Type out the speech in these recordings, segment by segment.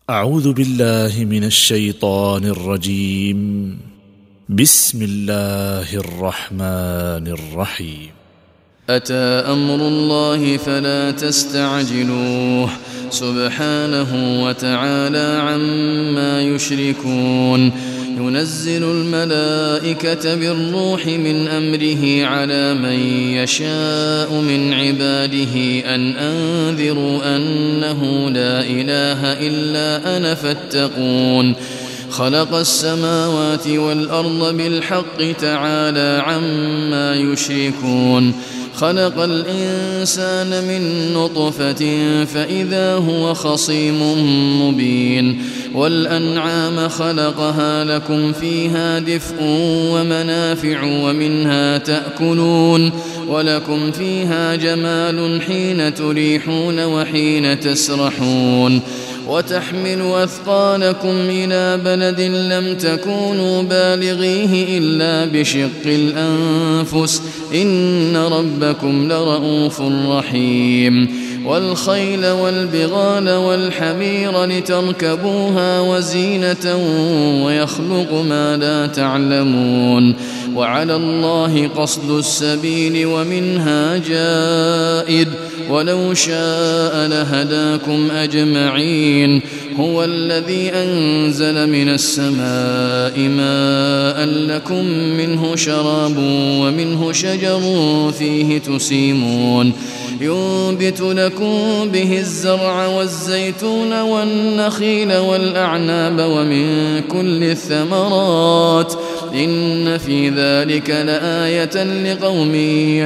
أعوذ بالله من الشيطان الرجيم. بسم الله الرحمن الرحيم. أتى أمر الله فلا تستعجلوه سبحانه وتعالى عما يشركون. ينزل الملائكة بالروح من أمره على من يشاء من عباده أن أنذروا أنه لا إله إلا أنا فاتقون. خلق السماوات والأرض بالحق تعالى عما يشركون. خلق الإنسان من نطفة فإذا هو خصيم مبين. والأنعام خلقها لكم فيها دفء ومنافع ومنها تأكلون ولكم فيها جمال حين تريحون وحين تسرحون. وتحمل أثقالكم إلى بلد لم تكونوا بالغيه إلا بشق الأنفس إن ربكم لرؤوف رحيم. والخيل والبغال والحمير لتركبوها وزينة ويخلق ما لا تعلمون. وعلى الله قصد السبيل ومنها جائر ولو شاء لهداكم أجمعين. هو الذي أنزل من السماء ماء لكم منه شراب ومنه شجر فيه تسيمون. ينبت لكم به الزرع والزيتون والنخيل والأعناب ومن كل الثمرات إن في ذلك لآية لقوم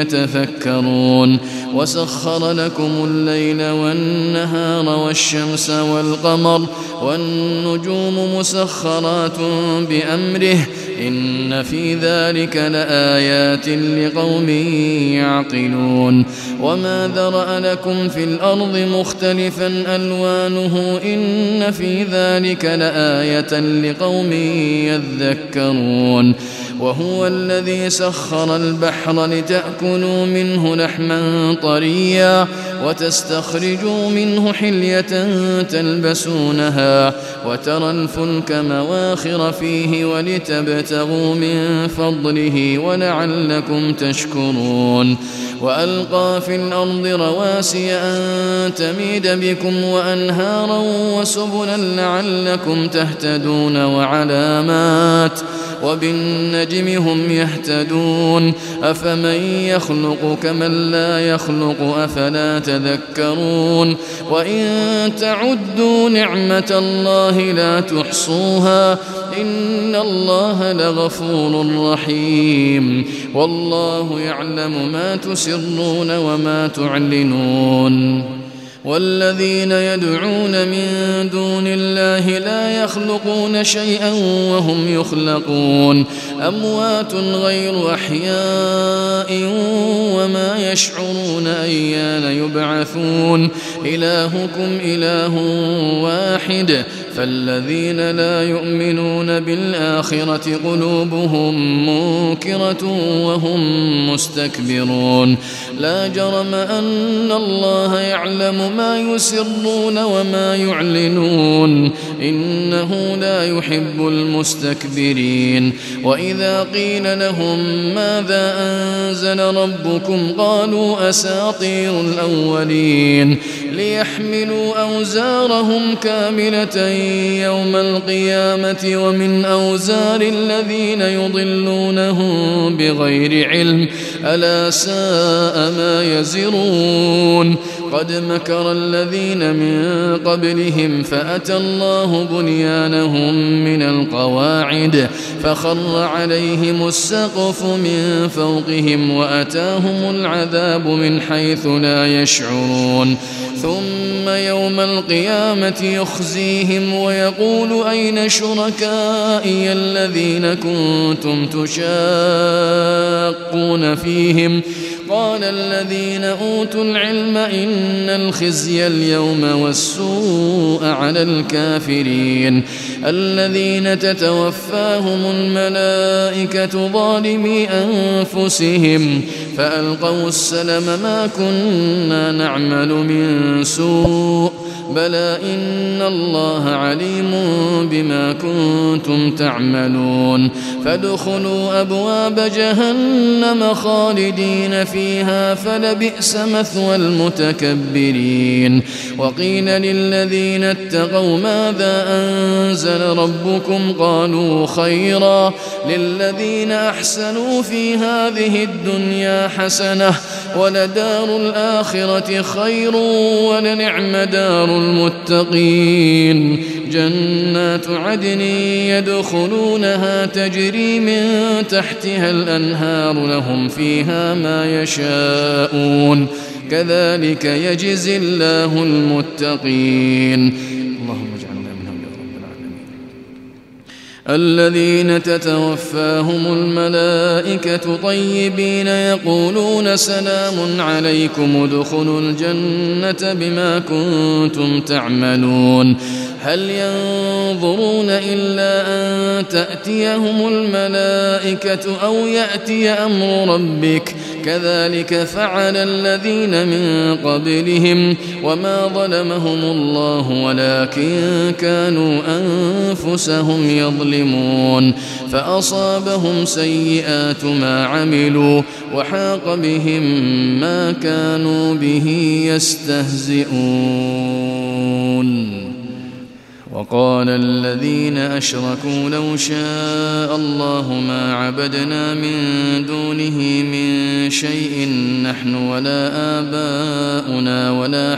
يتفكرون. وسخر لكم الليل والنهار والشمس والقمر والنجوم مسخرات بأمره إن في ذلك لآيات لقوم يعقلون. وما ذرأ لكم في الأرض مختلفا ألوانه إن في ذلك لآية لقوم يذكرون. وهو الذي سخر البحر لتأكلوا منه لحما طريا وتستخرجوا منه حلية تلبسونها وترى الفلك مواخر فيه ولتبتغوا من فضله ولعلكم تشكرون. وألقى في الأرض رواسي أن تميد بكم وأنهارا وسبلا لعلكم تهتدون وعلامات وبالنجم هم يهتدون. أفمن يخلق كمن لا يخلق أفلا تذكرون. وإن تعدوا نعمة الله لا تحصوها إن الله لغفور رحيم. والله يعلم ما تسرون وما تعلنون. والذين يدعون من دون الله لا يخلقون شيئا وهم يخلقون. أموات غير أحياء وما يشعرون أيان يبعثون. إلهكم إله واحد فالذين لا يؤمنون بالآخرة قلوبهم منكرة وهم مستكبرون. لا جرم أن الله يعلم ما يسرون وما يعلنون إنه لا يحب المستكبرين. وإذا قيل لهم ماذا أنزل ربكم قالوا أساطير الأولين ليحملوا أوزارهم كاملة يوم القيامة ومن أوزار الذين يضلونهم بغير علم ألا ساء ما يزرون. قد مكر الذين من قبلهم فأتى الله بنيانهم من القواعد فخر عليهم السقف من فوقهم وأتاهم العذاب من حيث لا يشعرون. ثم يوم القيامة يخزيهم ويقول أين شركائي الذين كنتم تشاقون فيهم قال الذين أوتوا العلم إن الخزي اليوم والسوء على الكافرين الذين تتوفاهم الملائكة ظالمي أنفسهم فألقوا السلم ما كنا نعمل من سوء بلى إن الله عليم بما كنتم تعملون فادخلوا أبواب جهنم خالدين فيها فلبئس مثوى المتكبرين وقيل للذين اتقوا ماذا أنزل ربكم قالوا خيرا للذين أحسنوا في هذه الدنيا حسنة ولدار الآخرة خير ولنعم دار المتقين جنات عدن يدخلونها تجري من تحتها الأنهار لهم فيها ما يشاءون كذلك يجزي الله المتقين اللهم اجعلنا منهم يا رب العالمين الذين تتوفاهم الملائكة طيبين يقولون سلام عليكم ادخلوا الجنة بما كنتم تعملون هل ينظرون إلا أن تأتيهم الملائكة أو يأتي أمر ربك كذلك فعل الذين من قبلهم وما ظلمهم الله ولكن كانوا أنفسهم يظلمون فأصابهم سيئات ما عملوا وحاق بهم ما كانوا به يستهزئون وقال الذين أشركوا لو شاء الله ما عبدنا من دونه من شيء نحن ولا آباؤنا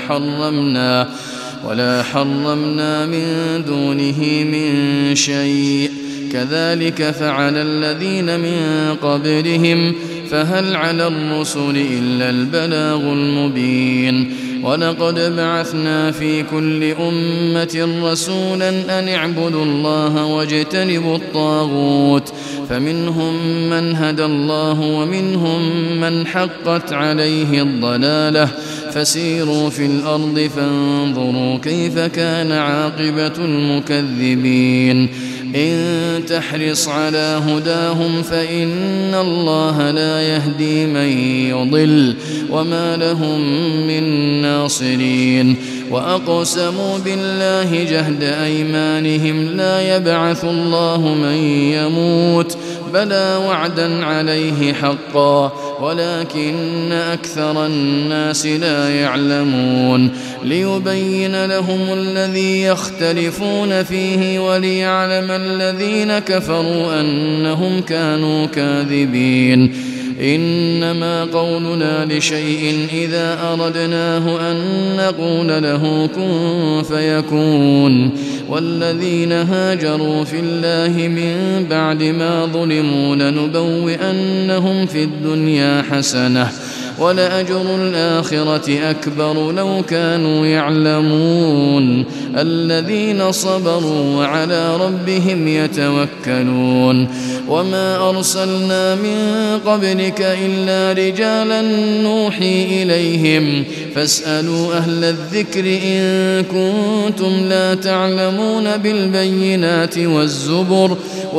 ولا حرمنا من دونه من شيء كذلك فعل الذين من قبلهم فهل على الرسل إلا البلاغ المبين ولقد بعثنا في كل أمة رسولا أن اعبدوا الله واجتنبوا الطاغوت فمنهم من هدى الله ومنهم من حقت عليه الضلالة فسيروا في الأرض فانظروا كيف كان عاقبة المكذبين إن تحرص على هداهم فإن الله لا يهدي من يضل وما لهم من ناصرين وأقسموا بالله جهد أيمانهم لا يبعث الله من يموت بلى وعدا عليه حقا ولكن أكثر الناس لا يعلمون ليبين لهم الذي يختلفون فيه وليعلم الذين كفروا أنهم كانوا كاذبين إنما قولنا لشيء إذا أردناه أن نقول له كن فيكون والذين هاجروا في الله من بعد ما ظلموا لنبوئنهم في الدنيا حسنة ولأجر الآخرة أكبر لو كانوا يعلمون الذين صبروا وعلى ربهم يتوكلون وما أرسلنا من قبلك إلا رجالا نوحي إليهم فاسألوا أهل الذكر إن كنتم لا تعلمون بالبينات والزبر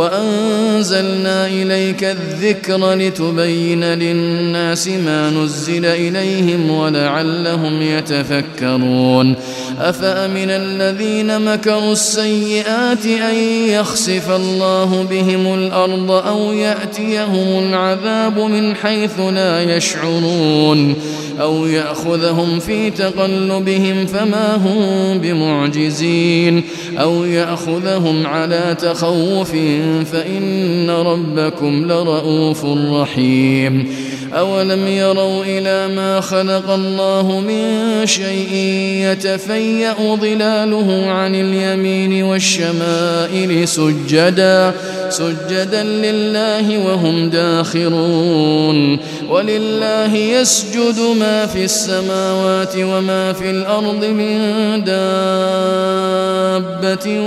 وأنزلنا إليك الذكر لتبين للناس ما نزل إليهم ولعلهم يتفكرون أفأمن الذين مكروا السيئات أن يخسف الله بهم الأرض أو يأتيهم العذاب من حيث لا يشعرون أو يأخذهم في تقلبهم فما هم بمعجزين أو يأخذهم على تخوف فإن ربكم لرؤوف رحيم أولم يروا إلى ما خلق الله من شيء يتفيأ ظلاله عن اليمين والشمائل سجدا لله وهم داخرون ولله يسجد ما في السماوات وما في الأرض من دابة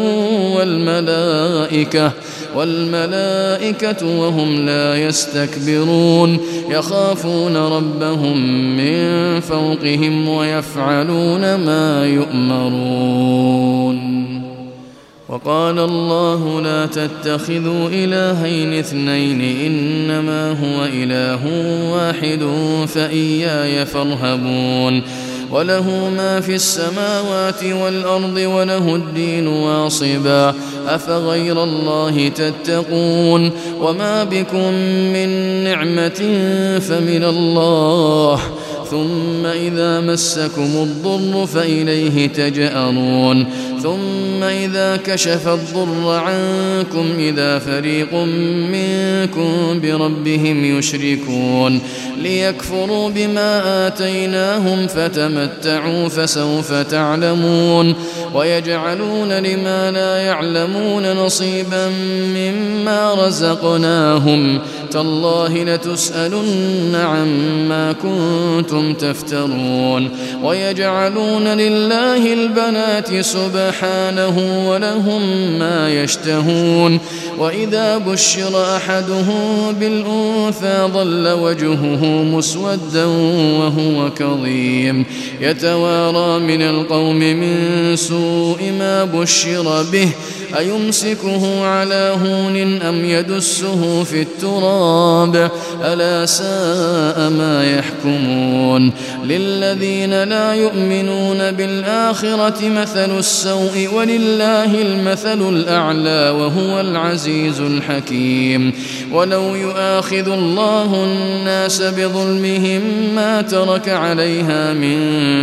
والملائكة وهم لا يستكبرون يخافون ربهم من فوقهم ويفعلون ما يؤمرون وقال الله لا تتخذوا إلهين اثنين إنما هو إله واحد فإياي فارهبون وله ما في السماوات والأرض وله الدين واصبا أفغير الله تتقون وما بكم من نعمة فمن الله ثم إذا مسكم الضر فإليه تجأرون ثم إذا كشف الضر عنكم إذا فريق منكم بربهم يشركون ليكفروا بما آتيناهم فتمتعوا فسوف تعلمون ويجعلون لما لا يعلمون نصيبا مما رزقناهم تالله لتسألن عما كنتم تفترون ويجعلون لله البنات سبحانه ولهم ما يشتهون وإذا بشر أحدهم بالأنثى ظل وجهه مسودا وهو كظيم يتوارى من القوم من سوء ما بشر به أيمسكه على هون أم يدسه في التراب ألا ساء ما يحكمون للذين لا يؤمنون بالآخرة مثل السوء ولله المثل الأعلى وهو العزيز الحكيم ولو يؤاخذ الله الناس بظلمهم ما ترك عليها من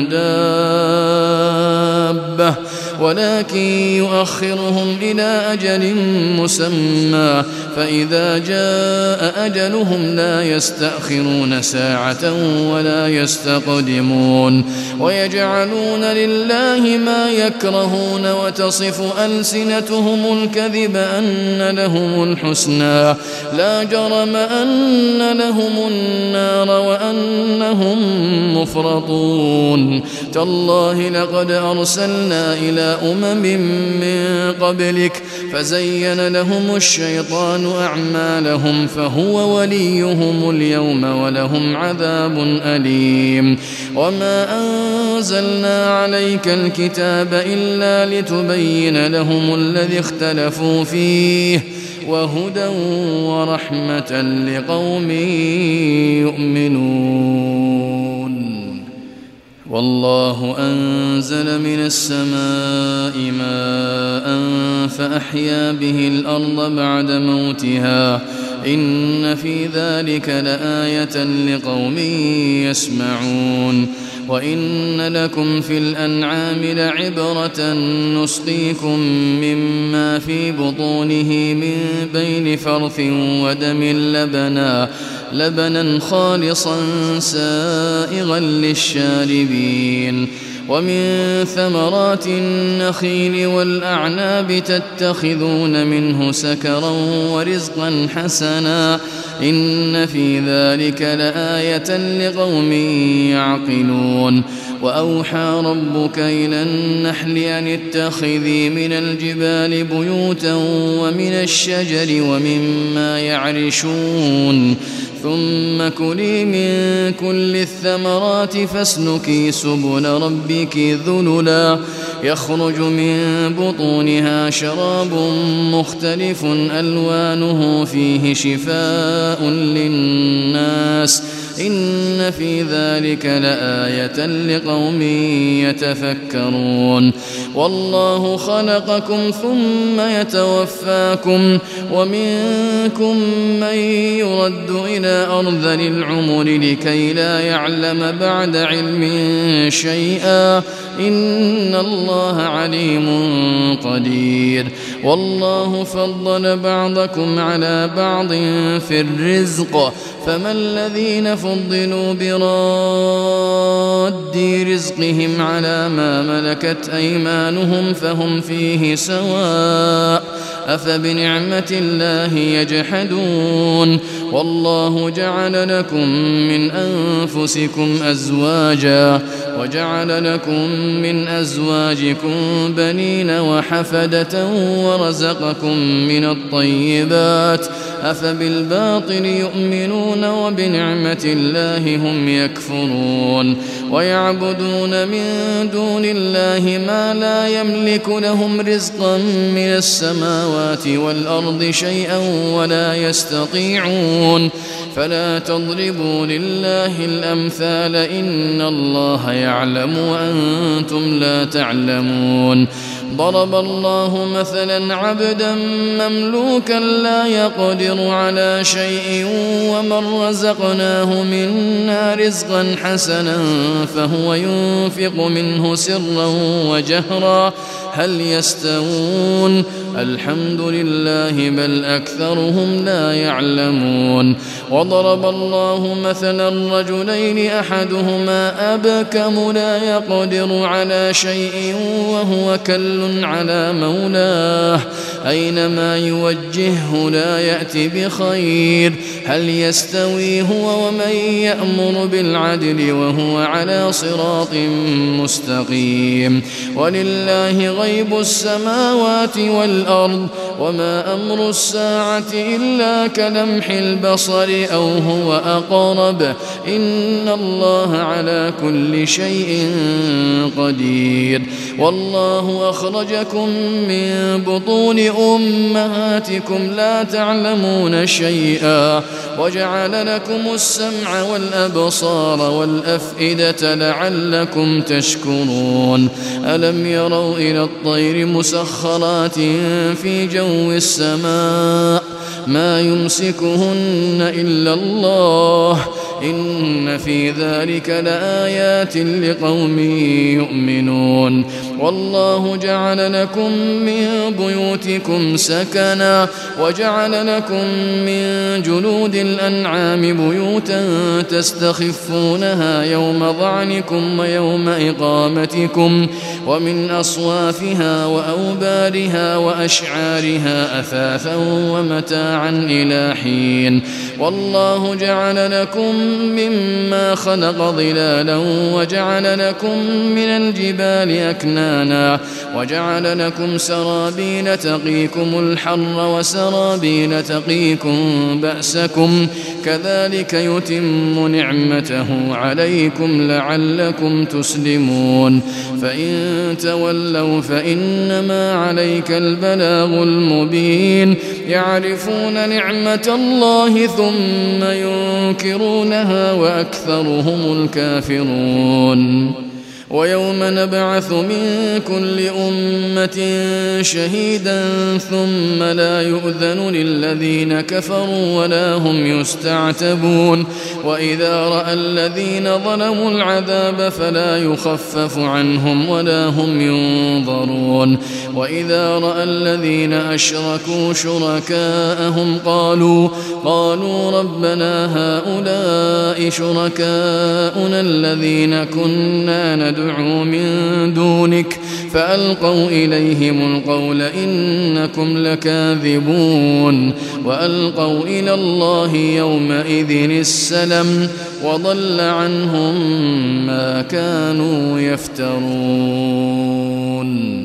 دابة ولكن يؤخرهم إلى أجل مسمى فإذا جاء أجلهم لا يستأخرون ساعة ولا يستقدمون ويجعلون لله ما يكرهون وتصف ألسنتهم الكذب أن لهم الحسنى لا جرم أن لهم النار وأنهم مفرطون تالله لقد أرسلنا إلى أمم من قبلك فزين لهم الشيطان أعمالهم فهو وليهم اليوم ولهم عذاب أليم وما أنزلنا عليك الكتاب إلا لتبين لهم الذي اختلفوا فيه وهدى ورحمة لقوم يؤمنون والله أنزل من السماء ماء فأحيا به الأرض بعد موتها إن في ذلك لآية لقوم يسمعون وإن لكم في الأنعام لعبرة نسقيكم مما في بطونه من بين فرث ودم لبنا خالصا سائغا للشاربين ومن ثمرات النخيل والأعناب تتخذون منه سكرا ورزقا حسنا إن في ذلك لآية لقوم يعقلون وأوحى ربك إلى النحل أن اتخذي من الجبال بيوتا ومن الشجر ومما يعرشون ثم كلي من كل الثمرات فاسلكي سبل ربك ذللا يخرج من بطونها شراب مختلف ألوانه فيه شفاء للناس إن في ذلك لآية لقوم يتفكرون والله خلقكم ثم يتوفاكم ومنكم من يرد إلى أرذل العمر لكي لا يعلم بعد علم شيئا إن الله عليم قدير والله فضل بعضكم على بعض في الرزق فما الذين فضلوا براد رزقهم على ما ملكت أيمانهم فهم فيه سواء أفبنعمة الله يجحدون والله جعل لكم من أنفسكم أزواجا وجعل لكم من أزواجكم بنين وحفدة ورزقكم من الطيبات أفبالباطل يؤمنون وبنعمة الله هم يكفرون ويعبدون من دون الله ما لا يملك لهم رزقا من السماوات والأرض شيئا ولا يستطيعون فلا تضربوا لله الأمثال إن الله يعلم وأنتم لا تعلمون ضرب الله مثلا عبدا مملوكا لا يقدر على شيء ومن رزقناه منا رزقا حسنا فهو ينفق منه سرا وجهرا هل يستوون الحمد لله بل أكثرهم لا يعلمون وضرب الله مثلا رجلين أحدهما أبكم لا يقدر على شيء وهو كل على مولاه أينما يوجهه لا يأتي بخير هل يستوي هو ومن يأمر بالعدل وهو على صراط مستقيم ولله غيب السماوات والأرض وما أمر الساعة إلا كلمح البصر أو هو أقرب إن الله على كل شيء قدير والله أخرجكم من بطون أمهاتكم لا تعلمون شيئا وجعل لكم السمع والأبصار والأفئدة لعلكم تشكرون ألم يروا إلى الطير مسخرات في جو السماء ما يمسكهن إلا الله إن في ذلك لآيات لقوم يؤمنون والله جعل لكم من بيوتكم سكنا وجعل لكم من جلود الأنعام بيوتا تستخفونها يوم ظعنكم ويوم إقامتكم ومن أصوافها وأوبارها وأشعارها أثاثا ومتاعا إلى حين والله جعل لكم مما خلق ظلالا وجعل لكم من الجبال أكنانا وجعل لكم سرابيل تقيكم الحر وسرابيل تقيكم بأسكم كذلك يتم نعمته عليكم لعلكم تسلمون فإن تولوا فإنما عليك البلاغ المبين يعرفون نعمة الله ثم ينكرونها وأكثرهم الكافرون ويوم نبعث من كل أمة شهيدا ثم لا يؤذن للذين كفروا ولا هم يستعتبون وإذا رأى الذين ظلموا العذاب فلا يخفف عنهم ولا هم ينظرون وإذا رأى الذين أشركوا شركاءهم قالوا ربنا هؤلاء شركاؤنا الذين كنا ندعو من دونك فألقوا إليهم القول إنكم لكاذبون وألقوا إلى الله يومئذ السلم وضل عنهم ما كانوا يفترون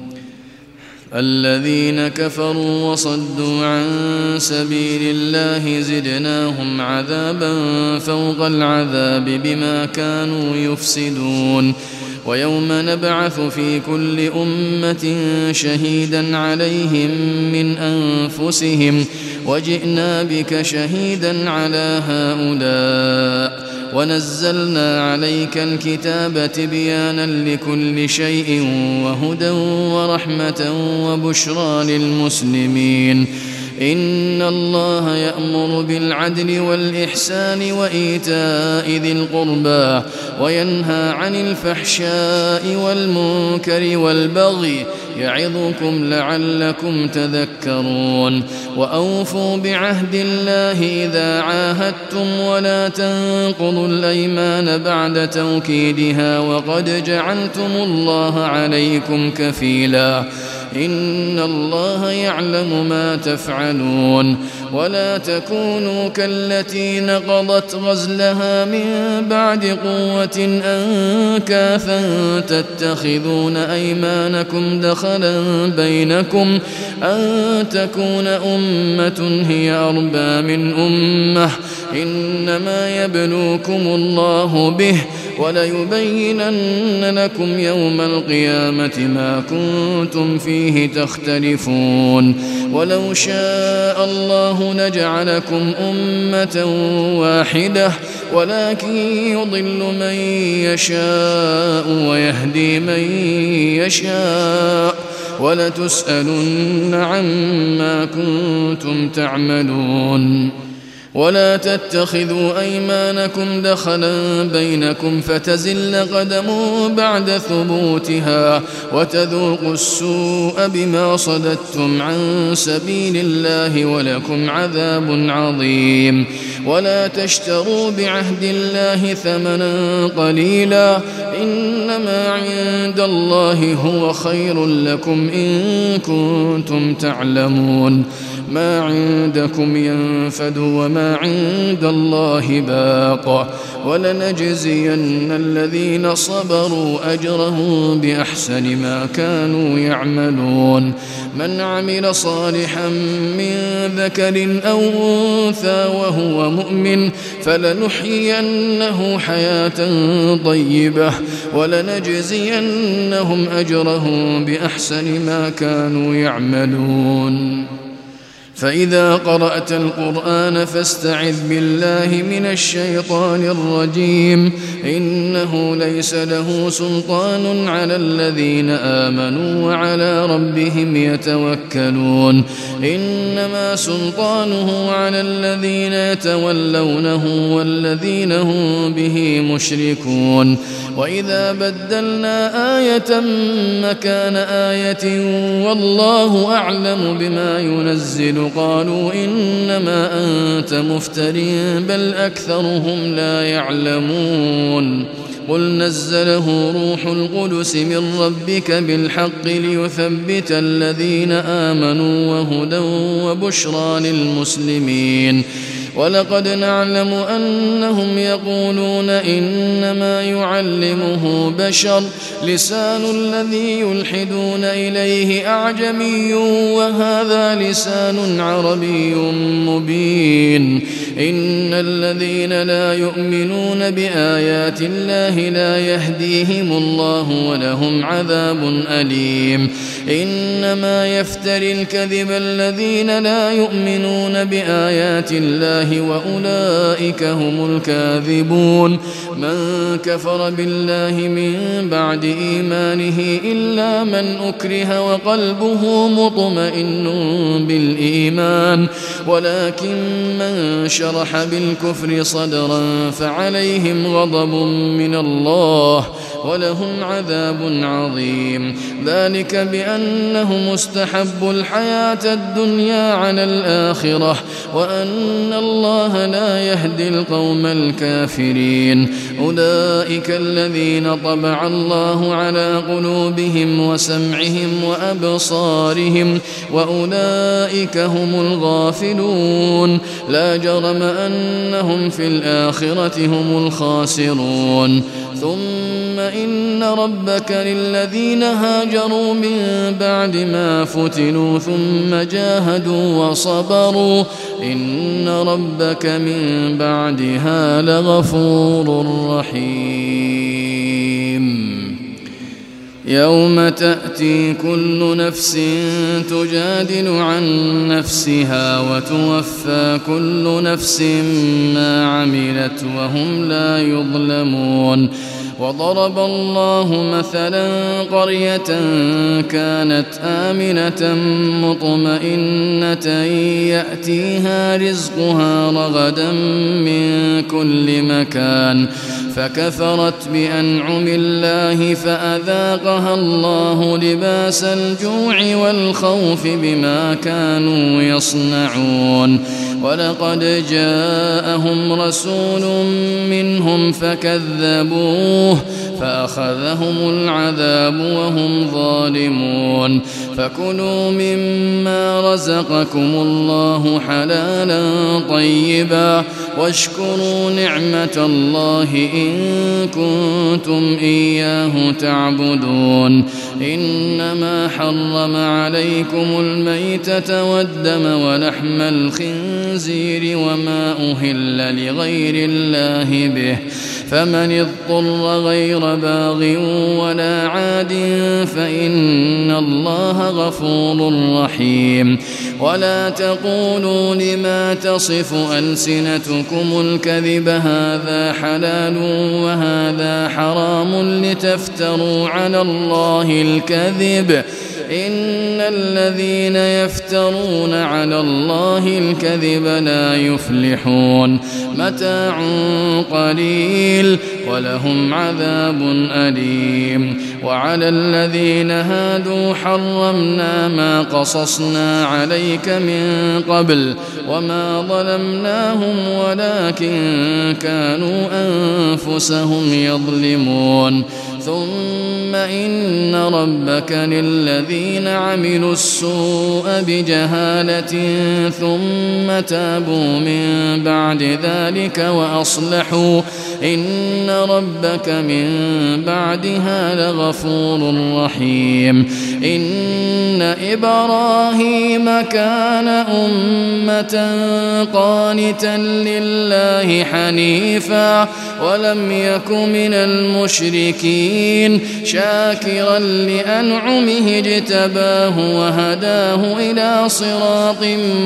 الذين كفروا وصدوا عن سبيل الله زدناهم عذابا فوق العذاب بما كانوا يفسدون ويوم نبعث في كل أمة شهيدا عليهم من أنفسهم وجئنا بك شهيدا على هؤلاء ونزلنا عليك الكتاب تبيانا لكل شيء وهدى ورحمة وبشرى للمسلمين إن الله يأمر بالعدل والإحسان وإيتاء ذي القربى وينهى عن الفحشاء والمنكر والبغي يعظكم لعلكم تذكرون وأوفوا بعهد الله إذا عاهدتم ولا تنقضوا الأيمان بعد توكيدها وقد جعلتم الله عليكم كفيلا إن الله يعلم ما تفعلون ولا تكونوا كالتي نقضت غزلها من بعد قوة أنكاثا تتخذون أيمانكم دخلا بينكم أن تكون أمة هي أربى من أمة إنما يبلوكم الله به وليبينن لكم يوم القيامة ما كنتم فيه تختلفون ولو شاء الله لجعلكم أمة واحدة ولكن يضل من يشاء ويهدي من يشاء ولتسألن عما كنتم تعملون ولا تتخذوا أيمانكم دخلا بينكم فتزل قدم بعد ثبوتها وتذوقوا السوء بما صددتم عن سبيل الله ولكم عذاب عظيم ولا تشتروا بعهد الله ثمنا قليلا إنما عند الله هو خير لكم إن كنتم تعلمون ما عندكم ينفد وما عند الله باق ولنجزين الذين صبروا أجرهم بأحسن ما كانوا يعملون من عمل صالحا من ذكر أو أنثى وهو مؤمن فلنحيينه حياة طيبة ولنجزينهم أجرهم بأحسن ما كانوا يعملون فإذا قرأت القرآن فاستعذ بالله من الشيطان الرجيم إنه ليس له سلطان على الذين آمنوا وعلى ربهم يتوكلون إنما سلطانه على الذين يتولونه والذين هم به مشركون وإذا بدلنا آية مكان آية والله أعلم بما ينزل قالوا إنما أنت مفتر بل أكثرهم لا يعلمون قل نزله روح القدس من ربك بالحق ليثبت الذين آمنوا وهدى وبشرى للمسلمين ولقد نعلم أنهم يقولون إنما يعلمه بشر لسان الذي يلحدون إليه أعجمي وهذا لسان عربي مبين إن الذين لا يؤمنون بآيات الله لا يهديهم الله ولهم عذاب أليم إنما يفتري الكذب الذين لا يؤمنون بآيات الله وأولئك هم الكاذبون من كفر بالله من بعد إيمانه إلا من أكره وقلبه مطمئن بالإيمان ولكن من شرح بالكفر صدرا فعليهم غضب من الله ولهم عذاب عظيم ذلك بأنهم استحبوا الحياة الدنيا على الآخرة وأن الله لا يهدي القوم الكافرين أولئك الذين طبع الله على قلوبهم وسمعهم وأبصارهم وأولئك هم الغافلون لا جرم أنهم في الآخرة هم الخاسرون ثم إن ربك للذين هاجروا من بعد ما فتنوا ثم جاهدوا وصبروا إن ربك من بعدها لغفور رحيم يوم تأتي كل نفس تجادل عن نفسها وتوفى كل نفس ما عملت وهم لا يظلمون وضرب الله مثلا قرية كانت آمنة مطمئنة يأتيها رزقها رغدا من كل مكان فكفرت بأنعم الله فأذاقها الله لباس الجوع والخوف بما كانوا يصنعون ولقد جاءهم رسول منهم فأخذهم العذاب وهم ظالمون فكلوا مما رزقكم الله حلالا طيبا واشكروا نعمة الله إن كنتم إياه تعبدون إنما حرم عليكم الميتة والدم ولحم الخنزير وما أهل لغير الله به فمن اضطر غير باغ ولا عاد فإن الله غفور رحيم ولا تقولوا لما تصف ألسنتكم الكذب هذا حلال وهذا حرام لتفتروا على الله الكذب إن الذين يفترون على الله الكذب لا يفلحون متاع قليل ولهم عذاب أليم وعلى الذين هادوا حرمنا ما قصصنا عليك من قبل وما ظلمناهم ولكن كانوا أنفسهم يظلمون ثم إن ربك للذين عملوا السوء بجهالة ثم تابوا من بعد ذلك وأصلحوا إن ربك من بعدها لغفور رحيم إن إبراهيم كان أمة قانتا لله حنيفا ولم يك من المشركين شاكرا لأنعمه اجتباه وهداه إلى صراط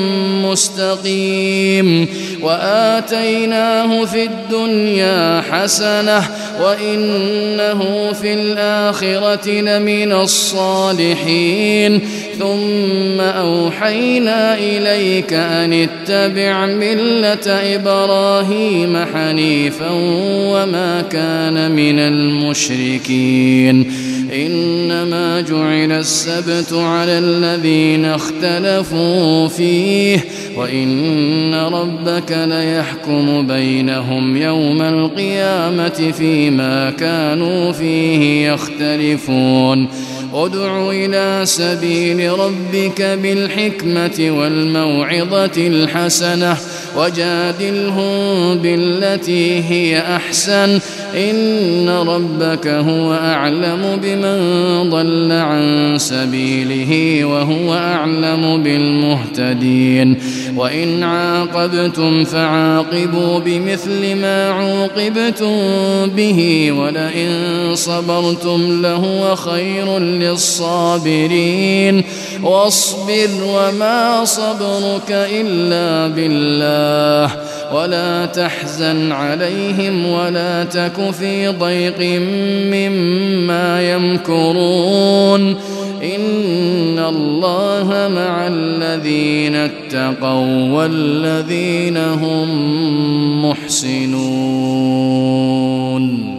مستقيم وآتيناه في الدنيا حسنة وإنه في الآخرة لمن الصالحين ثم أوحينا إليك أن اتبع ملة إبراهيم حنيفا وما كان من المشركين إنما جعل السبت على الذين اختلفوا فيه وإن ربك ليحكم بينهم يوم القيامة فيما كانوا فيه يختلفون ادع إلى سبيل ربك بالحكمة والموعظة الحسنة وجادلهم بالتي هي أحسن إن ربك هو أعلم بمن ضل عن سبيله وهو أعلم بالمهتدين وإن عاقبتم فعاقبوا بمثل ما عوقبتم به ولئن صبرتم لهو خير للصابرين واصبر وما صبرك إلا بالله ولا تحزن عليهم ولا تك في ضيق مما يمكرون إن الله مع الذين اتقوا والذين هم محسنون